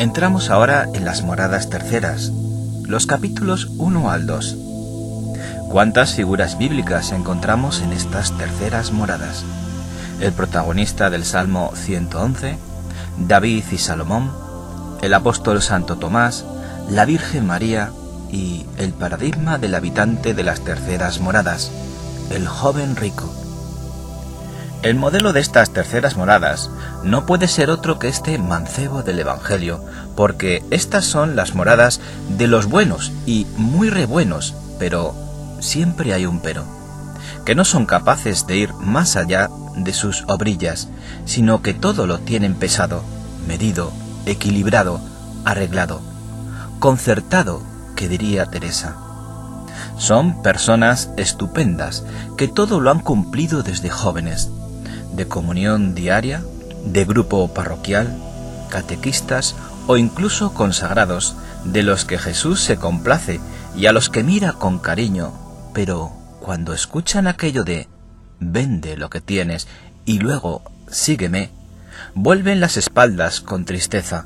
Entramos ahora en las moradas terceras, los capítulos 1 al 2. ¿Cuántas figuras bíblicas encontramos en estas terceras moradas? El protagonista del Salmo 111, David y Salomón, el apóstol Santo Tomás, la Virgen María y el paradigma del habitante de las terceras moradas, el joven rico. El modelo de estas terceras moradas no puede ser otro que este mancebo del Evangelio, porque estas son las moradas de los buenos y muy rebuenos, pero siempre hay un pero, que no son capaces de ir más allá de sus obrillas, sino que todo lo tienen pesado, medido, equilibrado, arreglado, concertado, que diría Teresa. Son personas estupendas, que todo lo han cumplido desde jóvenes, de comunión diaria, de grupo parroquial, catequistas o incluso consagrados, de los que Jesús se complace y a los que mira con cariño, pero cuando escuchan aquello de «vende lo que tienes y luego sígueme», vuelven las espaldas con tristeza.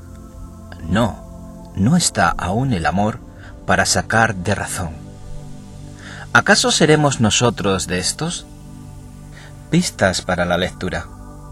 No está aún el amor para sacar de razón. ¿Acaso seremos nosotros de estos? Pistas para la lectura.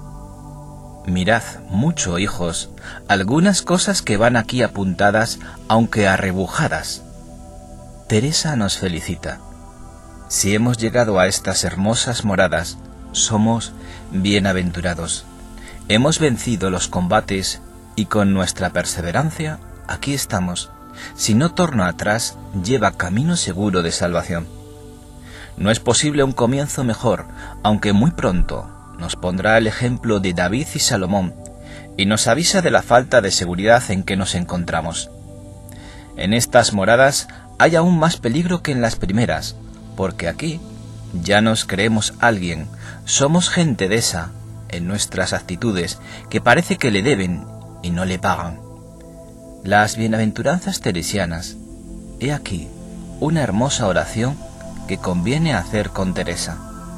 Mirad mucho, hijos, algunas cosas que van aquí apuntadas, aunque arrebujadas. Teresa nos felicita. Si hemos llegado a estas hermosas moradas, somos bienaventurados. Hemos vencido los combates y con nuestra perseverancia aquí estamos. Si no torno atrás, lleva camino seguro de salvación. No es posible un comienzo mejor, aunque muy pronto nos pondrá el ejemplo de David y Salomón y nos avisa de la falta de seguridad en que nos encontramos. En estas moradas hay aún más peligro que en las primeras, porque aquí ya nos creemos alguien, somos gente de esa, en nuestras actitudes, que parece que le deben y no le pagan. Las bienaventuranzas teresianas, he aquí una hermosa oración que conviene hacer con Teresa.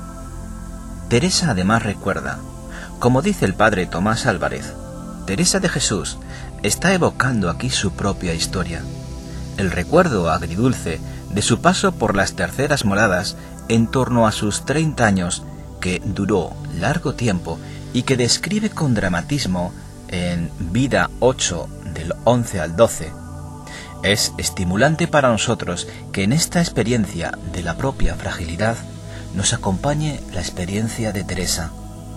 Teresa además recuerda, como dice el padre Tomás Álvarez, Teresa de Jesús está evocando aquí su propia historia, el recuerdo agridulce de su paso por las terceras moradas en torno a sus 30 años, que duró largo tiempo y que describe con dramatismo en Vida 8 del 11 al 12. Es estimulante para nosotros que en esta experiencia de la propia fragilidad nos acompañe la experiencia de Teresa.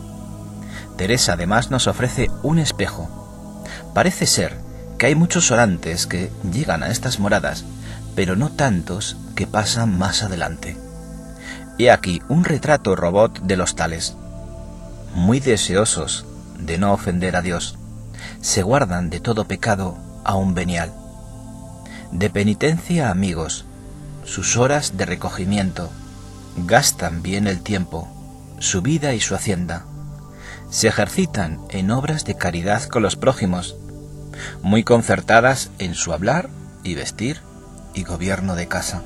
Teresa además nos ofrece un espejo. Parece ser que hay muchos orantes que llegan a estas moradas, pero no tantos que pasan más adelante. He aquí un retrato robot de los tales. Muy deseosos de no ofender a Dios, se guardan de todo pecado aún venial. De penitencia amigos, sus horas de recogimiento, gastan bien el tiempo, su vida y su hacienda, se ejercitan en obras de caridad con los prójimos, muy concertadas en su hablar y vestir y gobierno de casa.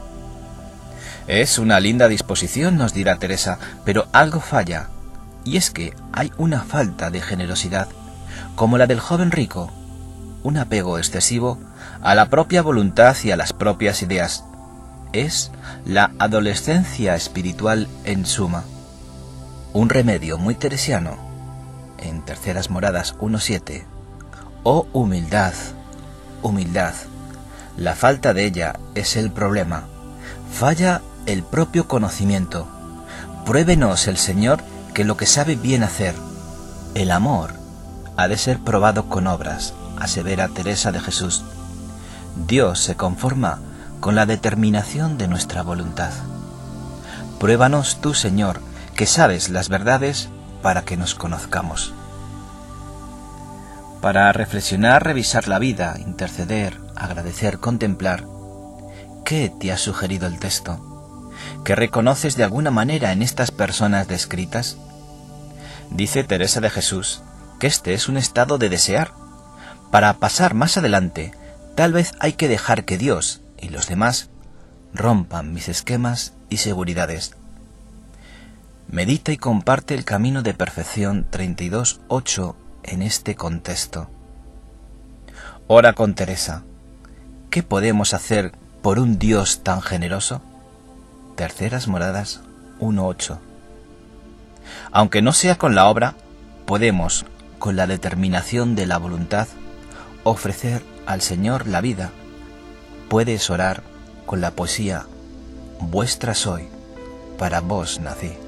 Es una linda disposición, nos dirá Teresa, pero algo falla, y es que hay una falta de generosidad, como la del joven rico, un apego excesivo a la propia voluntad y a las propias ideas. Es la adolescencia espiritual en suma. Un remedio muy teresiano, en Terceras Moradas 1.7. Oh humildad, humildad. La falta de ella es el problema. Falla el propio conocimiento. Pruébenos el Señor que lo que sabe bien hacer, el amor, ha de ser probado con obras, asevera Teresa de Jesús. Dios se conforma con la determinación de nuestra voluntad. Pruébanos tú, Señor, que sabes las verdades para que nos conozcamos. Para reflexionar, revisar la vida, interceder, agradecer, contemplar, ¿qué te ha sugerido el texto? ¿Qué reconoces de alguna manera en estas personas descritas? Dice Teresa de Jesús que este es un estado de desear. Para pasar más adelante, tal vez hay que dejar que Dios y los demás rompan mis esquemas y seguridades. Medita y comparte el camino de perfección 32.8 en este contexto. Ora con Teresa. ¿Qué podemos hacer por un Dios tan generoso? Terceras Moradas 1.8. Aunque no sea con la obra, podemos, con la determinación de la voluntad, ofrecer al Señor la vida. Puedes orar con la poesía: vuestra soy, para vos nací.